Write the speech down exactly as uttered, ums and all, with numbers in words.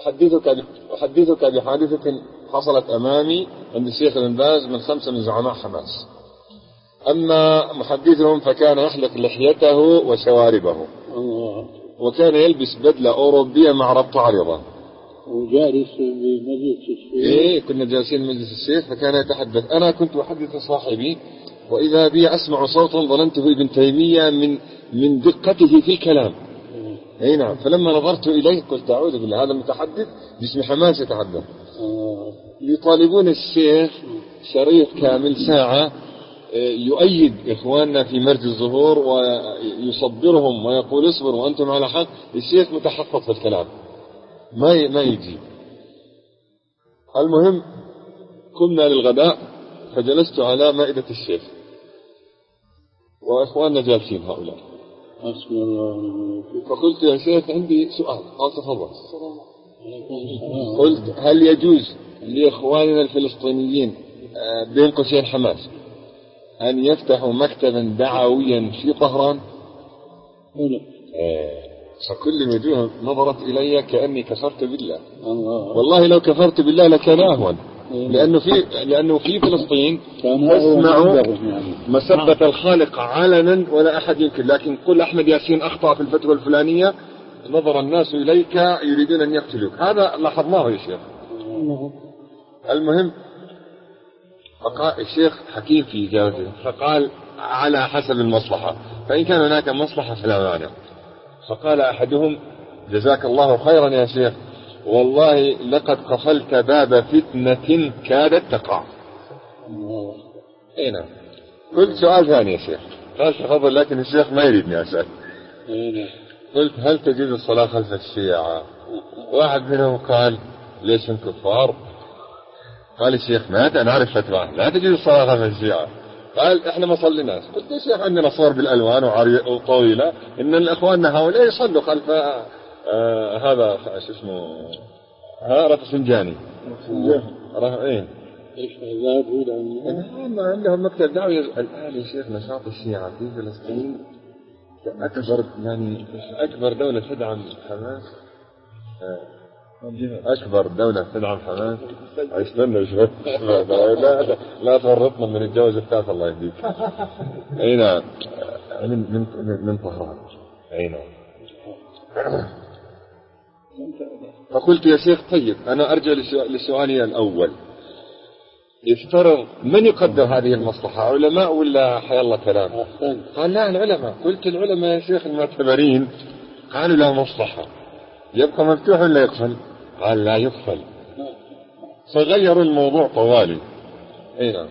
أحدثك أحدثك بحادثة حصلت أمامي عند الشيخ ابن باز من خمسة من زعماء حماس. أما محدثهم فكان يحلق لحيته وشواربه، وكان يلبس بدلة أوروبية مع ربط عريضة، وجالس بمجلس الشيخ. إيه كنا جالسين مجلس الشيخ، فكان يتحدث. أنا كنت أحدث صاحبي وإذا بي أسمع صوتا ظننته ابن تيمية من من دقته في الكلام. أي نعم. فلما نظرت إليه قلت أعوذ بالله، هذا متحدث باسم حماس يتحدث. يطالبون الشيخ شريط كامل ساعة يؤيد إخواننا في مرج الظهور ويصبرهم ويقول اصبروا وأنتم على حق. الشيخ متحفظ في الكلام، ما ما يجي. المهم قمنا للغداء، فجلست على مائدة الشيخ وإخواننا جالسين هؤلاء. فقلت يا شيخ عندي سؤال. قال تفضل. قلت هل يجوز لإخواننا الفلسطينيين بين قوسين حماس أن يفتحوا مكتبا دعويا في طهران؟ فكل وجوه نظرت إلي كأني كفرت بالله. والله لو كفرت بالله لكان أهون، لأنه في لأنه في فلسطين تسمع مسبة الخالق علنا ولا أحد يمكن، لكن قل أحمد ياسين أخطأ في الفتوى الفلانية نظر الناس إليك يريدون أن يقتلوك. هذا لاحظناه يا شيخ. المهم فقال الشيخ حكيم في إجابته، فقال على حسب المصلحة، فإن كان هناك مصلحة فلا مانع. فقال أحدهم جزاك الله خيرا يا شيخ، والله لقد قفلت باب فتنة كادت تقع. اي نعم. قلت سؤال ثاني يا شيخ. قال تفضل، لكن الشيخ ما يريدني أسأل. قلت هل تجوز الصلاة خلف الشيعة؟ واحد منهم قال ليش هم كفار؟ قال الشيخ مات أنا أعرف فتوى لا تجوز الصلاة خلف الشيعة. قال احنا ما صليناش. قلت يا شيخ عندنا صور بالألوان وطويلة ان الاخواننا هؤلاء يصلوا خلف آه هذا شو اسمه ها رفسنجاني. ايه ايش هذا؟ ما عندهم مكتب دعوي الان يا شيخ. نشاط الشيعة في فلسطين اكبر، يعني اكبر دولة تدعم حماس، أكبر دولة تدعم حماس. استنى شوي لا لا تورطنا من الجوز الثالث الله يهديك. أي نعم. من من من طهران. أي نعم. فقلت يا شيخ طيب أنا أرجع لسؤالي الأول. يفترض من يقدر هذه المصلحة، علماء ولا حي الله كلام؟ قال لا العلماء. قلت العلماء يا شيخ المعتبرين قالوا لا مصلحة، يبقى مفتوح ولا يقفل؟ قال لا يقفل. فغيروا الموضوع طوالي. اي نعم.